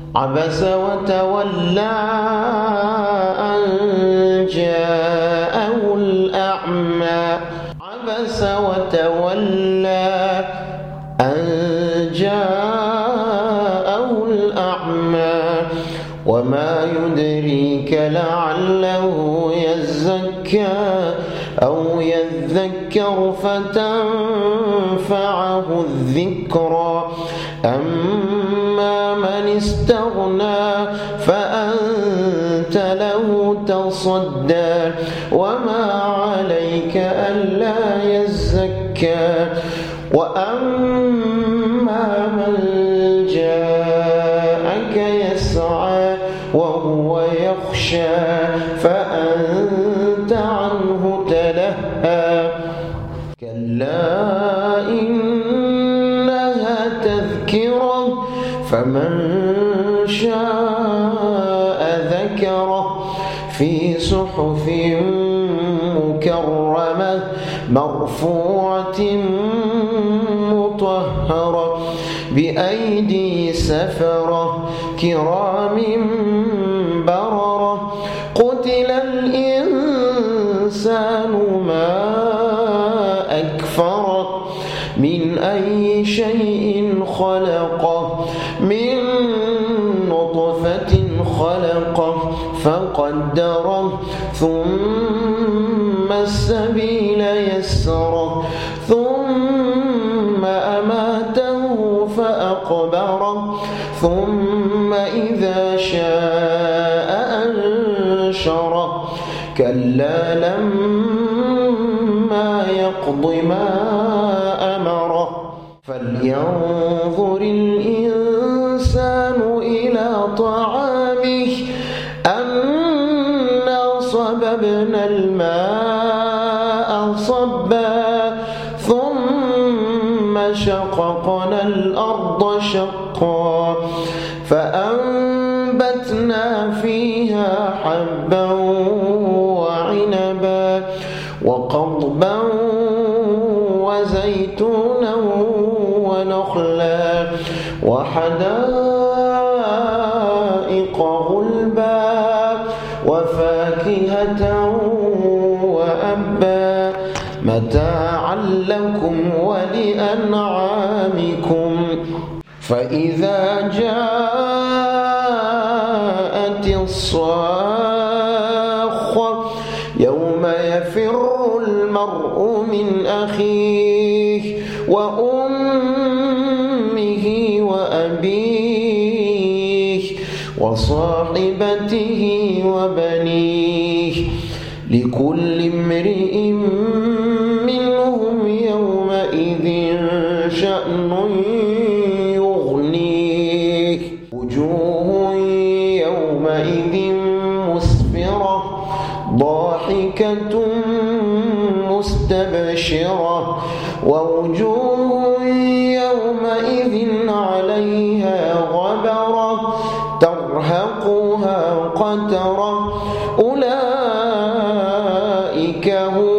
عبس وتولى أن جاءه الأعمى عبس وتولى أن جاءه الأعمى وما يدريك لعله يزكى أو يذكر فتنفعه الذكرى أما من استغنى فأنت له تصدى وما عليك ألا يزكى وأما من جاءك يسعى وهو يخشى فأنت عنه تلهى كلا إنها تذكرة فمن شاء ذكره في صحف مكرمة مرفوعة مطهرة بأيدي سفرة كرام بررة قتل الإنسان ما أكفره من أي شيء خلقه من نطفة خلقه فقدره ثم السبيل يسره ثم أماته فأقبره ثم إذا شاء أنشره كلا لما يقض ما أمره فلينظر الإنسان إلى طعامه أنا صببنا الماء صبا ثم شققنا الأرض شقا فأنبتنا فيها حبا وعنبا وقضبا وزيتونا ونخلا وحدائق غلبا وفاكهة وأبا متاعا لكم ولأنعامكم فإذا جاءت الصاخة يوم يفر المرء من أخيه وأمه وأبيه وصاحبته وبنيه لكل امرئ منهم يومئذ شأن يغنيه وجوه يومئذ مسفرة ضاحكة مستبشرة ووجوه يومئذ عليها غبرة ترهقها قترة أولئك هم